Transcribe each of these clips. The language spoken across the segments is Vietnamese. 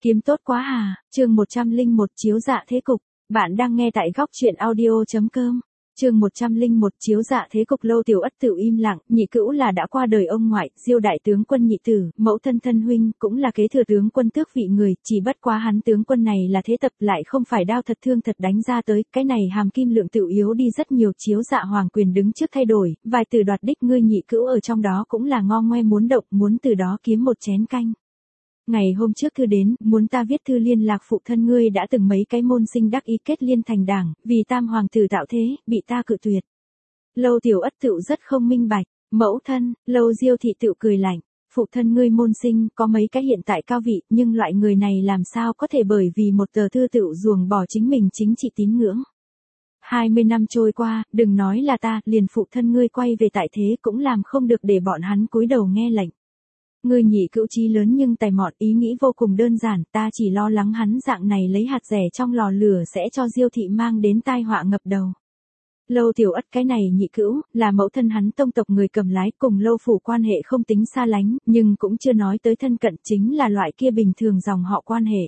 Kiếm tốt quá hà, chương 101 chiếu dạ thế cục, bạn đang nghe tại góc truyện audio.com. Chương 101 chiếu dạ thế cục. Lâu Tiểu Ất tự im lặng, nhị cữu là đã qua đời ông ngoại, Diêu đại tướng quân nhị tử, mẫu thân thân huynh, cũng là kế thừa tướng quân tước vị người, chỉ bất quá hắn tướng quân này là thế tập lại không phải đao thật thương thật đánh ra tới, cái này hàm kim lượng tự yếu đi rất nhiều. Chiếu dạ hoàng quyền đứng trước thay đổi, vài từ đoạt đích, ngươi nhị cữu ở trong đó cũng là ngo ngoe muốn động, muốn từ đó kiếm một chén canh. Ngày hôm trước thư đến, muốn ta viết thư liên lạc phụ thân ngươi đã từng mấy cái môn sinh đắc ý kết liên thành đảng, vì tam hoàng tử tạo thế, bị ta cự tuyệt. Lâu Tiểu Ất tựu rất không minh bạch, mẫu thân, Lâu Diêu thị tựu cười lạnh, phụ thân ngươi môn sinh có mấy cái hiện tại cao vị, nhưng loại người này làm sao có thể bởi vì một tờ thư tựu ruồng bỏ chính mình chính trị tín ngưỡng. 20 năm trôi qua, đừng nói là ta, liền phụ thân ngươi quay về tại thế cũng làm không được để bọn hắn cúi đầu nghe lệnh. Ngươi nhị cữu chí lớn nhưng tài mọn, ý nghĩ vô cùng đơn giản, ta chỉ lo lắng hắn dạng này lấy hạt rẻ trong lò lửa sẽ cho Diêu thị mang đến tai họa ngập đầu. Lâu Tiểu Ất cái này nhị cữu, là mẫu thân hắn tông tộc người cầm lái, cùng Lâu phủ quan hệ không tính xa lánh, nhưng cũng chưa nói tới thân cận, chính là loại kia bình thường dòng họ quan hệ.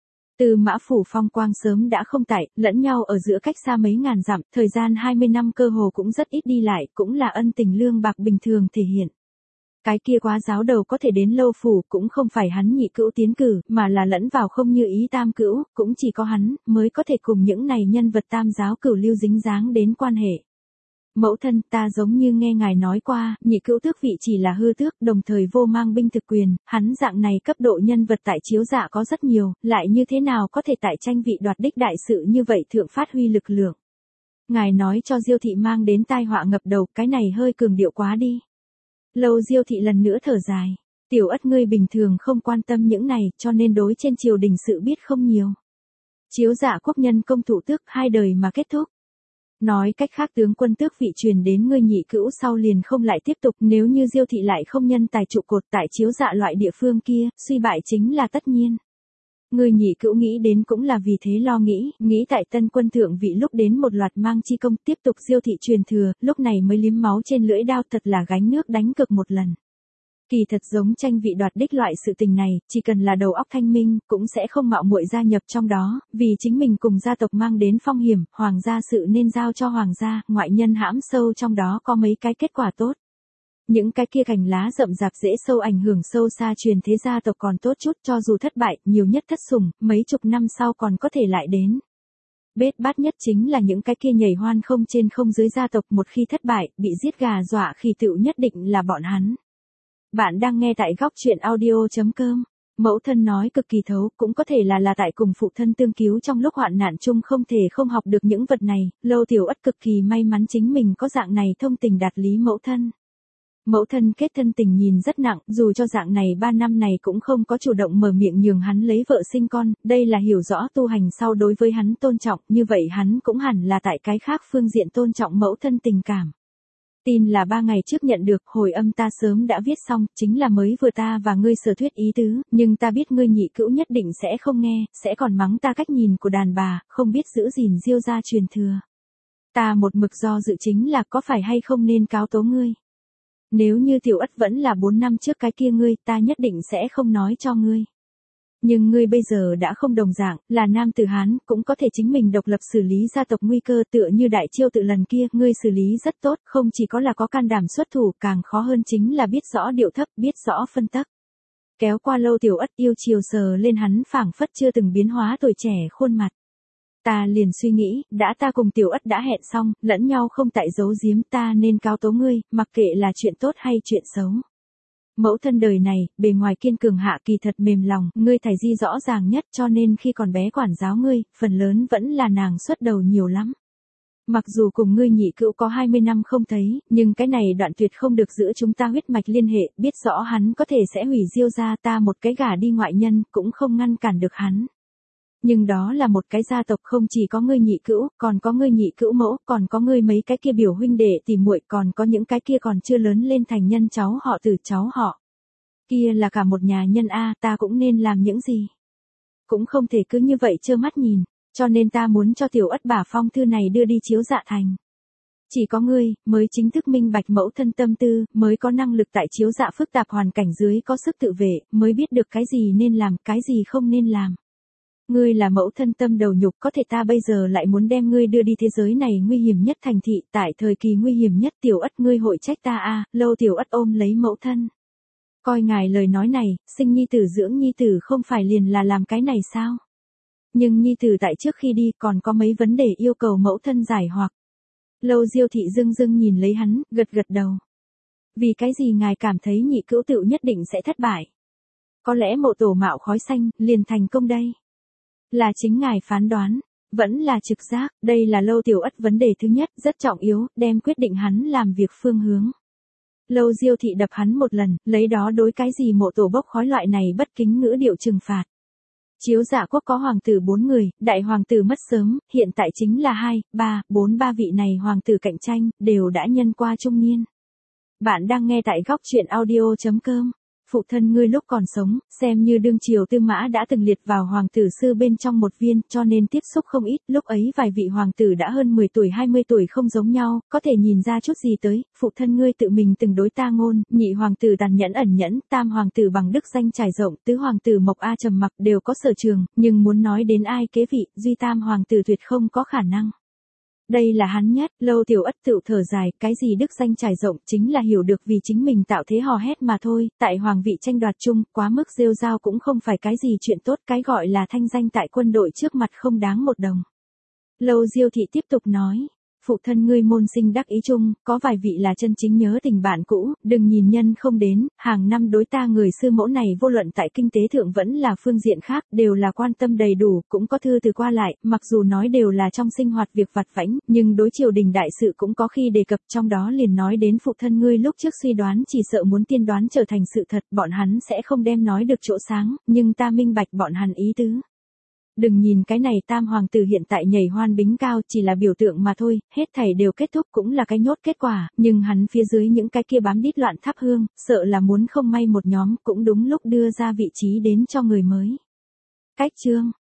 Từ Mã phủ phong quang sớm đã không tại, lẫn nhau ở giữa cách xa mấy ngàn dặm, thời gian 20 năm cơ hồ cũng rất ít đi lại, cũng là ân tình lương bạc bình thường thể hiện. Cái kia quá giáo đầu có thể đến Lâu phủ cũng không phải hắn nhị cữu tiến cử, mà là lẫn vào không như ý tam cữu, cũng chỉ có hắn, mới có thể cùng những này nhân vật tam giáo cửu lưu dính dáng đến quan hệ. Mẫu thân, ta giống như nghe ngài nói qua, nhị cữu tước vị chỉ là hư tước, đồng thời vô mang binh thực quyền, hắn dạng này cấp độ nhân vật tại chiếu dạ có rất nhiều, lại như thế nào có thể tại tranh vị đoạt đích đại sự như vậy thượng phát huy lực lượng. Ngài nói cho Diêu thị mang đến tai họa ngập đầu, cái này hơi cường điệu quá đi. Lâu Diêu thị lần nữa thở dài, Tiểu Ất ngươi bình thường không quan tâm những này, cho nên đối trên triều đình sự biết không nhiều. Chiếu dạ quốc nhân công thủ tước 2 đời mà kết thúc. Nói cách khác tướng quân tước vị truyền đến ngươi nhị cữu sau liền không lại tiếp tục, nếu như Diêu thị lại không nhân tài trụ cột tại chiếu dạ loại địa phương kia, suy bại chính là tất nhiên. Ngươi nhị cữu nghĩ đến cũng là vì thế lo nghĩ tại tân quân thượng vị lúc đến một loạt mang chi công tiếp tục Diêu thị truyền thừa, lúc này mới liếm máu trên lưỡi đao, thật là gánh nước đánh cực một lần. Kỳ thật giống tranh vị đoạt đích loại sự tình này, chỉ cần là đầu óc thanh minh, cũng sẽ không mạo muội gia nhập trong đó, vì chính mình cùng gia tộc mang đến phong hiểm, hoàng gia sự nên giao cho hoàng gia, ngoại nhân hãm sâu trong đó có mấy cái kết quả tốt. Những cái kia cành lá rậm rạp dễ sâu ảnh hưởng sâu xa truyền thế gia tộc còn tốt chút, cho dù thất bại, nhiều nhất thất sủng, mấy chục năm sau còn có thể lại đến. Bết bát nhất chính là những cái kia nhảy hoan không trên không dưới gia tộc, một khi thất bại, bị giết gà dọa khỉ tựu nhất định là bọn hắn. Bạn đang nghe tại góc truyện audio.com. Mẫu thân nói cực kỳ thấu, cũng có thể là tại cùng phụ thân tương cứu trong lúc hoạn nạn chung không thể không học được những vật này, Lâu Tiểu Ất cực kỳ may mắn chính mình có dạng này thông tình đạt lý mẫu thân. Mẫu thân kết thân tình nhìn rất nặng, dù cho dạng này 3 năm này cũng không có chủ động mở miệng nhường hắn lấy vợ sinh con, đây là hiểu rõ tu hành sau đối với hắn tôn trọng, như vậy hắn cũng hẳn là tại cái khác phương diện tôn trọng mẫu thân tình cảm. Tin là 3 ngày trước nhận được, hồi âm ta sớm đã viết xong, chính là mới vừa ta và ngươi sở thuyết ý tứ, nhưng ta biết ngươi nhị cữu nhất định sẽ không nghe, sẽ còn mắng ta cách nhìn của đàn bà, không biết giữ gìn Diêu gia truyền thừa. Ta một mực do dự chính là có phải hay không nên cáo tố ngươi. Nếu như Tiểu Ất vẫn là 4 năm trước cái kia ngươi, ta nhất định sẽ không nói cho ngươi. Nhưng ngươi bây giờ đã không đồng dạng, là nam tử Hán, cũng có thể chính mình độc lập xử lý gia tộc nguy cơ, tựa như Đại Chiêu tự lần kia, ngươi xử lý rất tốt, không chỉ có là có can đảm xuất thủ, càng khó hơn chính là biết rõ điệu thấp, biết rõ phân tắc. Kéo qua Lâu Tiểu Ất yêu chiều sờ lên hắn phảng phất chưa từng biến hóa tuổi trẻ khuôn mặt. Ta liền suy nghĩ, đã ta cùng Tiểu Ất đã hẹn xong, lẫn nhau không tại giấu giếm, ta nên cáo tố ngươi, mặc kệ là chuyện tốt hay chuyện xấu. Mẫu thân đời này, bề ngoài kiên cường hạ kỳ thật mềm lòng, ngươi thải di rõ ràng nhất, cho nên khi còn bé quản giáo ngươi, phần lớn vẫn là nàng xuất đầu nhiều lắm. Mặc dù cùng ngươi nhị cữu có 20 năm không thấy, nhưng cái này đoạn tuyệt không được giữa chúng ta huyết mạch liên hệ, biết rõ hắn có thể sẽ hủy Diêu gia, ta một cái gả đi ngoại nhân, cũng không ngăn cản được hắn. Nhưng đó là một cái gia tộc, không chỉ có ngươi nhị cữu, còn có ngươi nhị cữu mẫu, còn có ngươi mấy cái kia biểu huynh đệ tỉ muội, còn có những cái kia còn chưa lớn lên thành nhân cháu họ từ cháu họ. Kia là cả một nhà nhân a, ta cũng nên làm những gì? Cũng không thể cứ như vậy trơ mắt nhìn, cho nên ta muốn cho Tiểu Ất bả phong thư này đưa đi chiếu dạ thành. Chỉ có ngươi, mới chính thức minh bạch mẫu thân tâm tư, mới có năng lực tại chiếu dạ phức tạp hoàn cảnh dưới có sức tự vệ, mới biết được cái gì nên làm, cái gì không nên làm. Ngươi là mẫu thân tâm đầu nhục, có thể ta bây giờ lại muốn đem ngươi đưa đi thế giới này nguy hiểm nhất thành thị, tại thời kỳ nguy hiểm nhất Tiểu Ất ngươi hội trách ta à, Lâu Tiểu Ất ôm lấy mẫu thân. Coi ngài lời nói này, sinh nhi tử dưỡng nhi tử không phải liền là làm cái này sao? Nhưng nhi tử tại trước khi đi còn có mấy vấn đề yêu cầu mẫu thân giải hoặc. Lâu Diêu thị dưng dưng nhìn lấy hắn, gật gật đầu. Vì cái gì ngài cảm thấy nhị cữu tựu nhất định sẽ thất bại? Có lẽ mộ tổ mạo khói xanh, liền thành công đây. Là chính ngài phán đoán, vẫn là trực giác, đây là Lâu Tiểu Ất vấn đề thứ nhất, rất trọng yếu, đem quyết định hắn làm việc phương hướng. Lâu Diêu thị đập hắn một lần, lấy đó đối cái gì mộ tổ bốc khói loại này bất kính ngữ điệu trừng phạt. Chiếu dạ quốc có hoàng tử 4 người, đại hoàng tử mất sớm, hiện tại chính là 2, 3, 4 ba vị này hoàng tử cạnh tranh, đều đã nhân qua trung niên. Bạn đang nghe tại góc truyện audio.com. Phụ thân ngươi lúc còn sống, xem như đương triều Tư Mã đã từng liệt vào hoàng tử sư bên trong một viên, cho nên tiếp xúc không ít, lúc ấy vài vị hoàng tử đã hơn 10 tuổi 20 tuổi không giống nhau, có thể nhìn ra chút gì tới, phụ thân ngươi tự mình từng đối ta ngôn, nhị hoàng tử tàn nhẫn ẩn nhẫn, tam hoàng tử bằng đức danh trải rộng, tứ hoàng tử Mộc A trầm mặc đều có sở trường, nhưng muốn nói đến ai kế vị, duy tam hoàng tử tuyệt không có khả năng. Đây là hắn nhất, Lâu Tiểu Ất tự thở dài, cái gì đức danh trải rộng chính là hiểu được vì chính mình tạo thế hò hét mà thôi, tại hoàng vị tranh đoạt chung, quá mức rêu rao cũng không phải cái gì chuyện tốt, cái gọi là thanh danh tại quân đội trước mặt không đáng một đồng. Lâu Diêu thị tiếp tục nói, phụ thân ngươi môn sinh đắc ý chung, có vài vị là chân chính nhớ tình bạn cũ, đừng nhìn nhân không đến, hàng năm đối ta người sư mẫu này vô luận tại kinh tế thượng vẫn là phương diện khác, đều là quan tâm đầy đủ, cũng có thư từ qua lại, mặc dù nói đều là trong sinh hoạt việc vặt vãnh, nhưng đối triều đình đại sự cũng có khi đề cập, trong đó liền nói đến phụ thân ngươi lúc trước suy đoán chỉ sợ muốn tiên đoán trở thành sự thật, bọn hắn sẽ không đem nói được chỗ sáng, nhưng ta minh bạch bọn hắn ý tứ. Đừng nhìn cái này tam hoàng tử hiện tại nhảy hoan bính cao chỉ là biểu tượng mà thôi, hết thảy đều kết thúc cũng là cái nhốt kết quả, nhưng hắn phía dưới những cái kia bám đít loạn thắp hương, sợ là muốn không may một nhóm cũng đúng lúc đưa ra vị trí đến cho người mới. Cách chương